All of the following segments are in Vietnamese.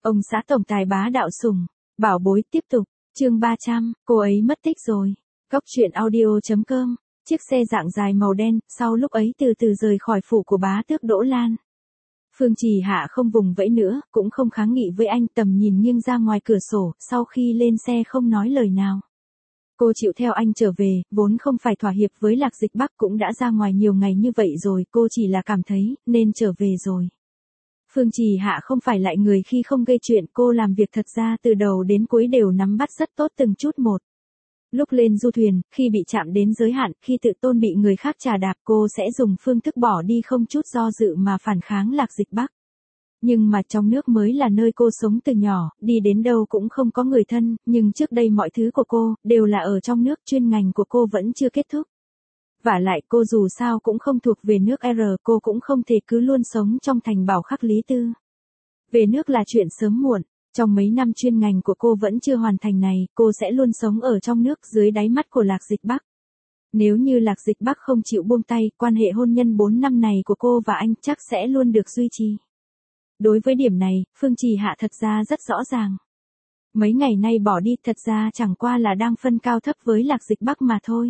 Ông xã tổng tài bá đạo sủng, bảo bối tiếp tục, chương 300, cô ấy mất tích rồi. Góc truyện audio.com, chiếc xe dạng dài màu đen, sau lúc ấy từ từ rời khỏi phủ của bá tước Đỗ Lan. Phương Trì Hạ không vùng vẫy nữa, cũng không kháng nghị với anh, tầm nhìn nghiêng ra ngoài cửa sổ, sau khi lên xe không nói lời nào. Cô chịu theo anh trở về, vốn không phải thỏa hiệp với Lạc Dịch Bắc, cũng đã ra ngoài nhiều ngày như vậy rồi, cô chỉ là cảm thấy, nên trở về rồi. Phương Trì Hạ không phải lại người khi không gây chuyện, cô làm việc thật ra từ đầu đến cuối đều nắm bắt rất tốt từng chút một. Lúc lên du thuyền, khi bị chạm đến giới hạn, khi tự tôn bị người khác trà đạp, cô sẽ dùng phương thức bỏ đi không chút do dự mà phản kháng Lạc Dịch Bắc. Nhưng mà trong nước mới là nơi cô sống từ nhỏ, đi đến đâu cũng không có người thân, nhưng trước đây mọi thứ của cô, đều là ở trong nước, chuyên ngành của cô vẫn chưa kết thúc. Vả lại cô dù sao cũng không thuộc về nước R, cô cũng không thể cứ luôn sống trong thành Bảo Khắc Lý Tư. Về nước là chuyện sớm muộn, trong mấy năm chuyên ngành của cô vẫn chưa hoàn thành này, cô sẽ luôn sống ở trong nước dưới đáy mắt của Lạc Dịch Bắc. Nếu như Lạc Dịch Bắc không chịu buông tay, quan hệ hôn nhân 4 năm này của cô và anh chắc sẽ luôn được duy trì. Đối với điểm này, Phương Trì Hạ thật ra rất rõ ràng. Mấy ngày nay bỏ đi thật ra chẳng qua là đang phân cao thấp với Lạc Dịch Bắc mà thôi.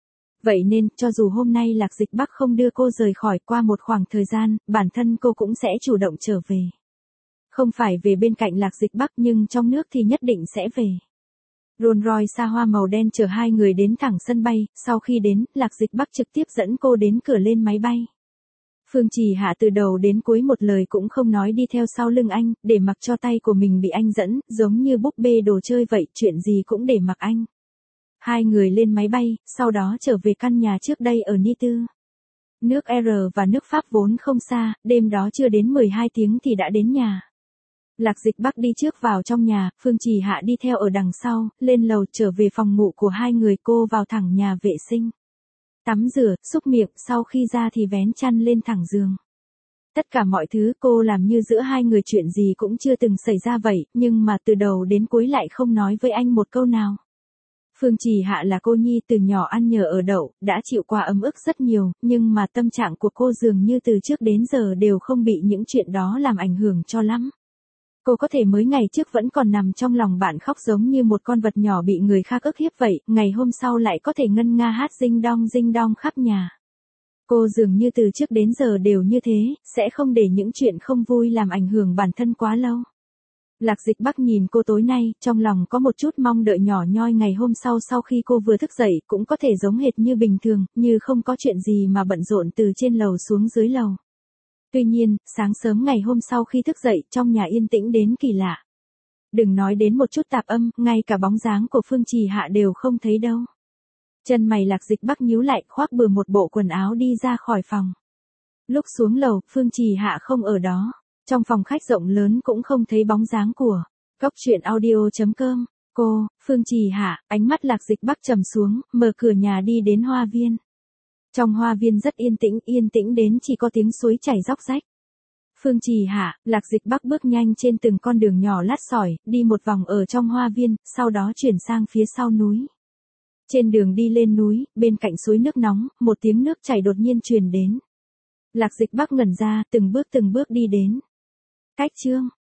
Vậy nên, cho dù hôm nay Lạc Dịch Bắc không đưa cô rời khỏi, qua một khoảng thời gian, bản thân cô cũng sẽ chủ động trở về. Không phải về bên cạnh Lạc Dịch Bắc nhưng trong nước thì nhất định sẽ về. Rolls Royce xa hoa màu đen chở hai người đến thẳng sân bay, sau khi đến, Lạc Dịch Bắc trực tiếp dẫn cô đến cửa lên máy bay. Phương Trì Hạ từ đầu đến cuối một lời cũng không nói, đi theo sau lưng anh, để mặc cho tay của mình bị anh dẫn, giống như búp bê đồ chơi vậy, chuyện gì cũng để mặc anh. Hai người lên máy bay, sau đó trở về căn nhà trước đây ở Ni Tư. Nước R và nước Pháp vốn không xa, đêm đó chưa đến 12 tiếng thì đã đến nhà. Lạc Dịch Bắc đi trước vào trong nhà, Phương Trì Hạ đi theo ở đằng sau, lên lầu trở về phòng ngủ của hai người, cô vào thẳng nhà vệ sinh. Tắm rửa, xúc miệng, sau khi ra thì vén chăn lên thẳng giường. Tất cả mọi thứ cô làm như giữa hai người chuyện gì cũng chưa từng xảy ra vậy, nhưng mà từ đầu đến cuối lại không nói với anh một câu nào. Phương Trì Hạ là cô nhi từ nhỏ ăn nhờ ở đậu, đã chịu qua ấm ức rất nhiều, nhưng mà tâm trạng của cô dường như từ trước đến giờ đều không bị những chuyện đó làm ảnh hưởng cho lắm. Cô có thể mới ngày trước vẫn còn nằm trong lòng bạn khóc giống như một con vật nhỏ bị người khác ức hiếp vậy, ngày hôm sau lại có thể ngân nga hát ding dong khắp nhà. Cô dường như từ trước đến giờ đều như thế, sẽ không để những chuyện không vui làm ảnh hưởng bản thân quá lâu. Lạc Dịch Bắc nhìn cô tối nay, trong lòng có một chút mong đợi nhỏ nhoi ngày hôm sau khi cô vừa thức dậy, cũng có thể giống hệt như bình thường, như không có chuyện gì mà bận rộn từ trên lầu xuống dưới lầu. Tuy nhiên, sáng sớm ngày hôm sau khi thức dậy, trong nhà yên tĩnh đến kỳ lạ. Đừng nói đến một chút tạp âm, ngay cả bóng dáng của Phương Trì Hạ đều không thấy đâu. Chân mày Lạc Dịch Bắc nhíu lại, khoác bừa một bộ quần áo đi ra khỏi phòng. Lúc xuống lầu, Phương Trì Hạ không ở đó. Trong phòng khách rộng lớn cũng không thấy bóng dáng của. Góc truyện audio.com, cô, Phương Trì Hạ, ánh mắt Lạc Dịch Bắc trầm xuống, mở cửa nhà đi đến hoa viên. Trong hoa viên rất yên tĩnh đến chỉ có tiếng suối chảy róc rách. Phương Trì Hạ, Lạc Dịch Bắc bước nhanh trên từng con đường nhỏ lát sỏi, đi một vòng ở trong hoa viên, sau đó chuyển sang phía sau núi. Trên đường đi lên núi, bên cạnh suối nước nóng, một tiếng nước chảy đột nhiên truyền đến. Lạc Dịch Bắc ngẩn ra, từng bước đi đến. Cách chương